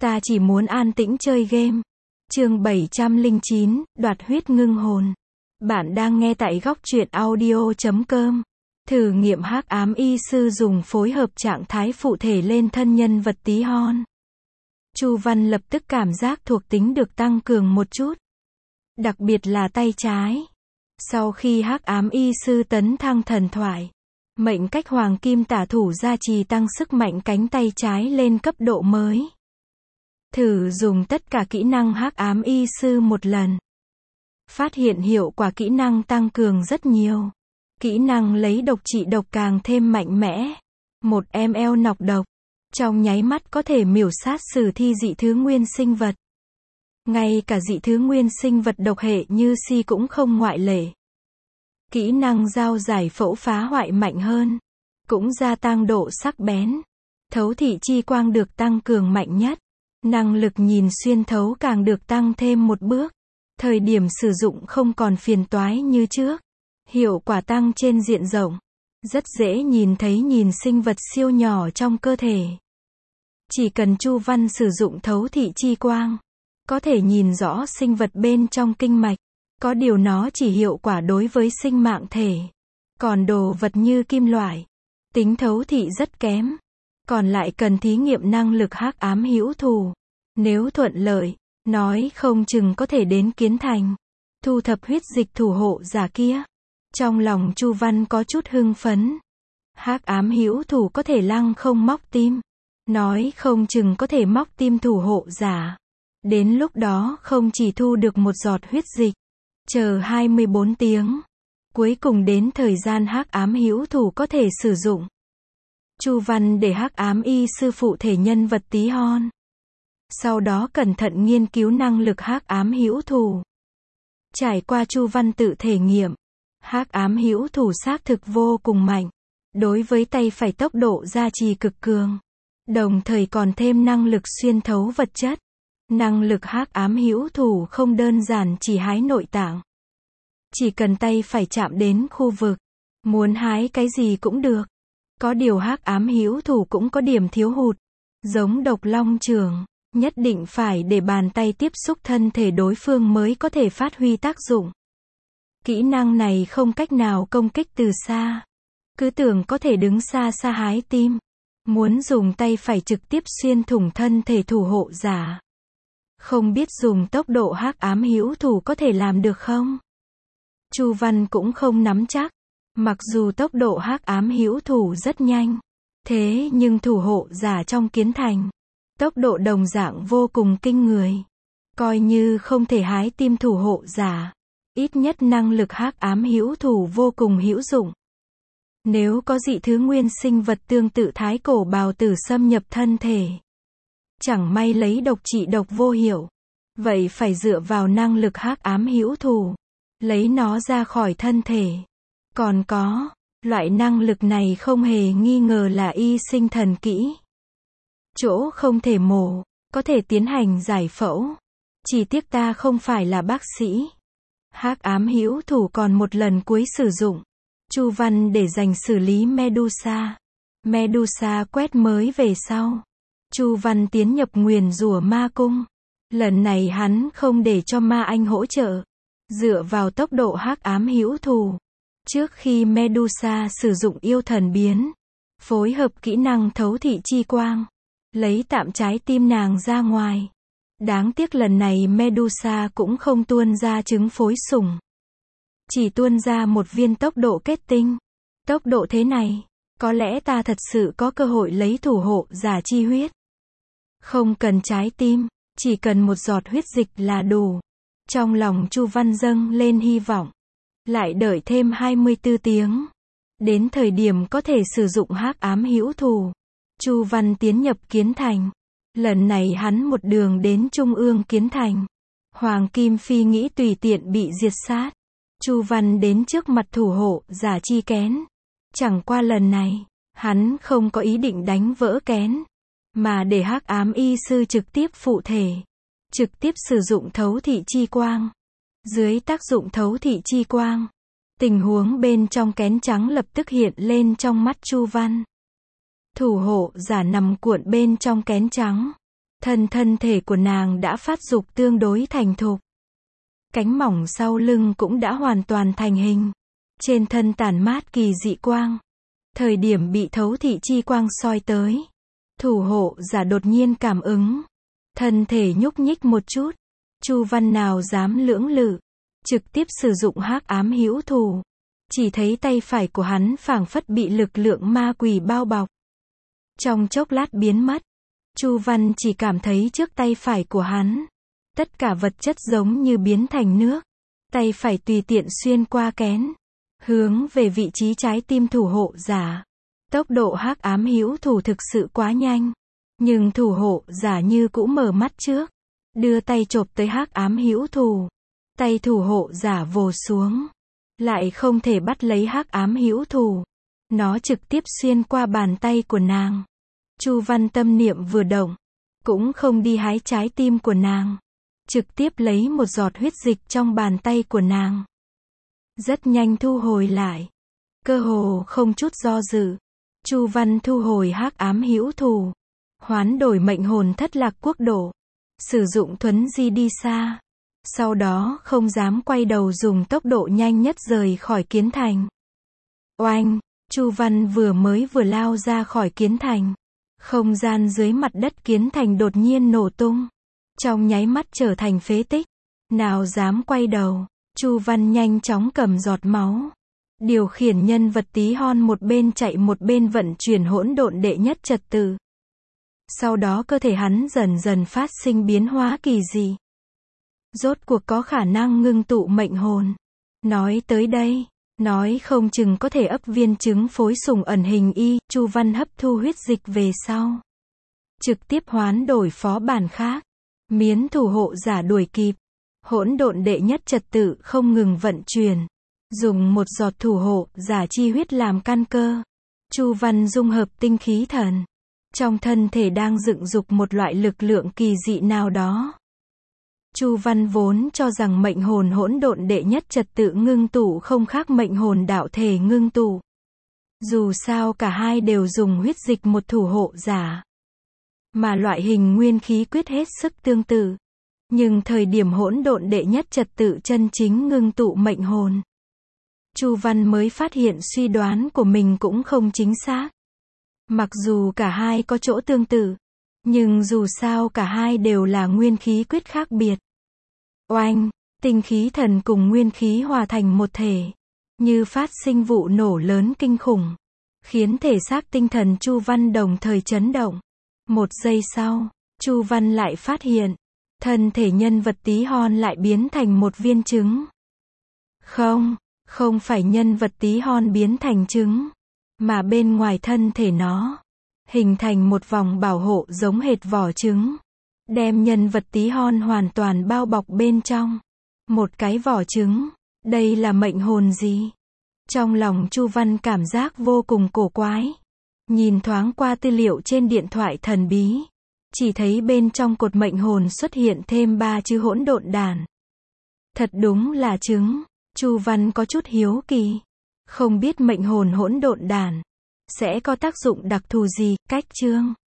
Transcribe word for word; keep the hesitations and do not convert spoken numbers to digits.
Ta chỉ muốn an tĩnh chơi game. Chương bảy trăm lẻ chín, đoạt huyết ngưng hồn. Bạn đang nghe tại góc truyện audio chấm com. Thử nghiệm hắc ám y sư dùng phối hợp trạng thái phụ thể lên thân nhân vật tí hon. Chu Văn lập tức cảm giác thuộc tính được tăng cường một chút. Đặc biệt là tay trái. Sau khi hắc ám y sư tấn thăng thần thoại, mệnh cách hoàng kim tả thủ gia trì tăng sức mạnh cánh tay trái lên cấp độ mới. Thử dùng tất cả kỹ năng hắc ám y sư một lần. Phát hiện hiệu quả kỹ năng tăng cường rất nhiều. Kỹ năng lấy độc trị độc càng thêm mạnh mẽ. Một ml nọc độc, trong nháy mắt có thể miểu sát sử thi dị thứ nguyên sinh vật. Ngay cả dị thứ nguyên sinh vật độc hệ như si cũng không ngoại lệ. Kỹ năng dao giải phẫu phá hoại mạnh hơn, cũng gia tăng độ sắc bén. Thấu thị chi quang được tăng cường mạnh nhất. Năng lực nhìn xuyên thấu càng được tăng thêm một bước. Thời điểm sử dụng không còn phiền toái như trước. Hiệu quả tăng trên diện rộng. Rất dễ nhìn thấy nhìn sinh vật siêu nhỏ trong cơ thể. Chỉ cần Chu Văn sử dụng thấu thị chi quang, có thể nhìn rõ sinh vật bên trong kinh mạch. Có điều nó chỉ hiệu quả đối với sinh mạng thể. Còn đồ vật như kim loại, tính thấu thị rất kém. Còn lại cần thí nghiệm năng lực hắc ám hữu thù. Nếu thuận lợi, nói không chừng có thể đến Kiến Thành, thu thập huyết dịch thủ hộ giả kia. Trong lòng Chu Văn có chút hưng phấn. Hắc ám hữu thù có thể lăng không móc tim. Nói không chừng có thể móc tim thủ hộ giả. Đến lúc đó không chỉ thu được một giọt huyết dịch, chờ hai mươi bốn tiếng. Cuối cùng đến thời gian hắc ám hữu thù có thể sử dụng. Chu Văn để hắc ám y sư phụ thể nhân vật tí hon. Sau đó cẩn thận nghiên cứu năng lực hắc ám hữu thù. Trải qua Chu Văn tự thể nghiệm, hắc ám hữu thù xác thực vô cùng mạnh. Đối với tay phải tốc độ gia trì cực cường, đồng thời còn thêm năng lực xuyên thấu vật chất. Năng lực hắc ám hữu thù không đơn giản chỉ hái nội tạng. Chỉ cần tay phải chạm đến khu vực, muốn hái cái gì cũng được. Có điều hắc ám hữu thù cũng có điểm thiếu hụt. Giống độc long chưởng, nhất định phải để bàn tay tiếp xúc thân thể đối phương mới có thể phát huy tác dụng. Kỹ năng này không cách nào công kích từ xa. Cứ tưởng có thể đứng xa xa hái tim. Muốn dùng tay phải trực tiếp xuyên thủng thân thể thủ hộ giả. Không biết dùng tốc độ hắc ám hữu thù có thể làm được không? Chu Văn cũng không nắm chắc. Mặc dù tốc độ hắc ám hữu thù rất nhanh, thế nhưng thủ hộ giả trong Kiến Thành, tốc độ đồng dạng vô cùng kinh người. Coi như không thể hái tim thủ hộ giả, ít nhất năng lực hắc ám hữu thù vô cùng hữu dụng. Nếu có dị thứ nguyên sinh vật tương tự thái cổ bào tử xâm nhập thân thể, chẳng may lấy độc trị độc vô hiệu, vậy phải dựa vào năng lực hắc ám hữu thù, lấy nó ra khỏi thân thể. Còn có, loại năng lực này không hề nghi ngờ là y sinh thần kỹ. Chỗ không thể mổ, có thể tiến hành giải phẫu. Chỉ tiếc ta không phải là bác sĩ. Hắc ám hữu thù còn một lần cuối sử dụng. Chu Văn để dành xử lý Medusa. Medusa quét mới về sau. Chu Văn tiến nhập nguyền rủa ma cung. Lần này hắn không để cho ma anh hỗ trợ. Dựa vào tốc độ hắc ám hữu thù. Trước khi Medusa sử dụng yêu thần biến, phối hợp kỹ năng thấu thị chi quang, lấy tạm trái tim nàng ra ngoài. Đáng tiếc lần này Medusa cũng không tuôn ra trứng phối sủng. Chỉ tuôn ra một viên tốc độ kết tinh. Tốc độ thế này, có lẽ ta thật sự có cơ hội lấy thủ hộ giả chi huyết. Không cần trái tim, chỉ cần một giọt huyết dịch là đủ. Trong lòng Chu Văn dâng lên hy vọng. Lại đợi thêm hai mươi tư tiếng. Đến thời điểm có thể sử dụng hắc ám hữu thù, Chu Văn tiến nhập Kiến Thành. Lần này hắn một đường đến trung ương Kiến Thành. Hoàng Kim Phi nghĩ tùy tiện bị diệt sát. Chu Văn đến trước mặt thủ hộ giả chi kén. Chẳng qua lần này, hắn không có ý định đánh vỡ kén, mà để hắc ám y sư trực tiếp phụ thể. Trực tiếp sử dụng thấu thị chi quang. Dưới tác dụng thấu thị chi quang, tình huống bên trong kén trắng lập tức hiện lên trong mắt Chu Văn. Thủ hộ giả nằm cuộn bên trong kén trắng. Thân thân thể của nàng đã phát dục tương đối thành thục. Cánh mỏng sau lưng cũng đã hoàn toàn thành hình. Trên thân tản mát kỳ dị quang. Thời điểm bị thấu thị chi quang soi tới, thủ hộ giả đột nhiên cảm ứng. Thân thể nhúc nhích một chút. Chu Văn nào dám lưỡng lự, trực tiếp sử dụng hắc ám hữu thủ. Chỉ thấy tay phải của hắn phảng phất bị lực lượng ma quỷ bao bọc. Trong chốc lát biến mất. Chu Văn chỉ cảm thấy trước tay phải của hắn, tất cả vật chất giống như biến thành nước. Tay phải tùy tiện xuyên qua kén, hướng về vị trí trái tim thủ hộ giả. Tốc độ hắc ám hữu thủ thực sự quá nhanh, nhưng thủ hộ giả như cũ mở mắt trước, đưa tay chộp tới hắc ám hữu thủ. Tay thủ hộ giả vồ xuống, lại không thể bắt lấy hắc ám hữu thủ. Nó trực tiếp xuyên qua bàn tay của nàng. Chu Văn tâm niệm vừa động, cũng không đi hái trái tim của nàng, trực tiếp lấy một giọt huyết dịch trong bàn tay của nàng. Rất nhanh thu hồi lại, cơ hồ không chút do dự. Chu Văn thu hồi hắc ám hữu thủ, hoán đổi mệnh hồn thất lạc quốc độ, sử dụng thuấn di đi xa. Sau đó không dám quay đầu, dùng tốc độ nhanh nhất rời khỏi Kiến Thành. Oanh, Chu Văn vừa mới vừa lao ra khỏi Kiến Thành, không gian dưới mặt đất Kiến Thành đột nhiên nổ tung, trong nháy mắt trở thành phế tích. Nào dám quay đầu, Chu Văn nhanh chóng cầm giọt máu, điều khiển nhân vật tí hon một bên chạy một bên vận chuyển hỗn độn đệ nhất trật tự. Sau đó cơ thể hắn dần dần phát sinh biến hóa kỳ dị, rốt cuộc có khả năng ngưng tụ mệnh hồn. Nói tới đây, nói không chừng có thể ấp viên trứng phối sủng ẩn hình y. Chu Văn hấp thu huyết dịch về sau, trực tiếp hoán đổi phó bản khác, miến thủ hộ giả đuổi kịp. Hỗn độn đệ nhất trật tự không ngừng vận chuyển, dùng một giọt thủ hộ giả chi huyết làm căn cơ. Chu Văn dung hợp tinh khí thần, trong thân thể đang dựng dục một loại lực lượng kỳ dị nào đó. Chu Văn vốn cho rằng mệnh hồn hỗn độn đệ nhất trật tự ngưng tụ không khác mệnh hồn đạo thể ngưng tụ. Dù sao cả hai đều dùng huyết dịch một thủ hộ giả, mà loại hình nguyên khí quyết hết sức tương tự. Nhưng thời điểm hỗn độn đệ nhất trật tự chân chính ngưng tụ mệnh hồn, Chu Văn mới phát hiện suy đoán của mình cũng không chính xác. Mặc dù cả hai có chỗ tương tự, nhưng dù sao cả hai đều là nguyên khí quyết khác biệt. Oanh, tinh khí thần cùng nguyên khí hòa thành một thể, như phát sinh vụ nổ lớn kinh khủng, khiến thể xác tinh thần Chu Văn đồng thời chấn động. Một giây sau, Chu Văn lại phát hiện, thân thể nhân vật tí hon lại biến thành một viên trứng. Không, không phải nhân vật tí hon biến thành trứng, mà bên ngoài thân thể nó, hình thành một vòng bảo hộ giống hệt vỏ trứng, đem nhân vật tí hon hoàn toàn bao bọc bên trong. Một cái vỏ trứng, đây là mệnh hồn gì? Trong lòng Chu Văn cảm giác vô cùng cổ quái. Nhìn thoáng qua tư liệu trên điện thoại thần bí, chỉ thấy bên trong cột mệnh hồn xuất hiện thêm ba chữ hỗn độn đản. Thật đúng là trứng. Chu Văn có chút hiếu kỳ, không biết mệnh hồn hỗn độn đản sẽ có tác dụng đặc thù gì. Cách chương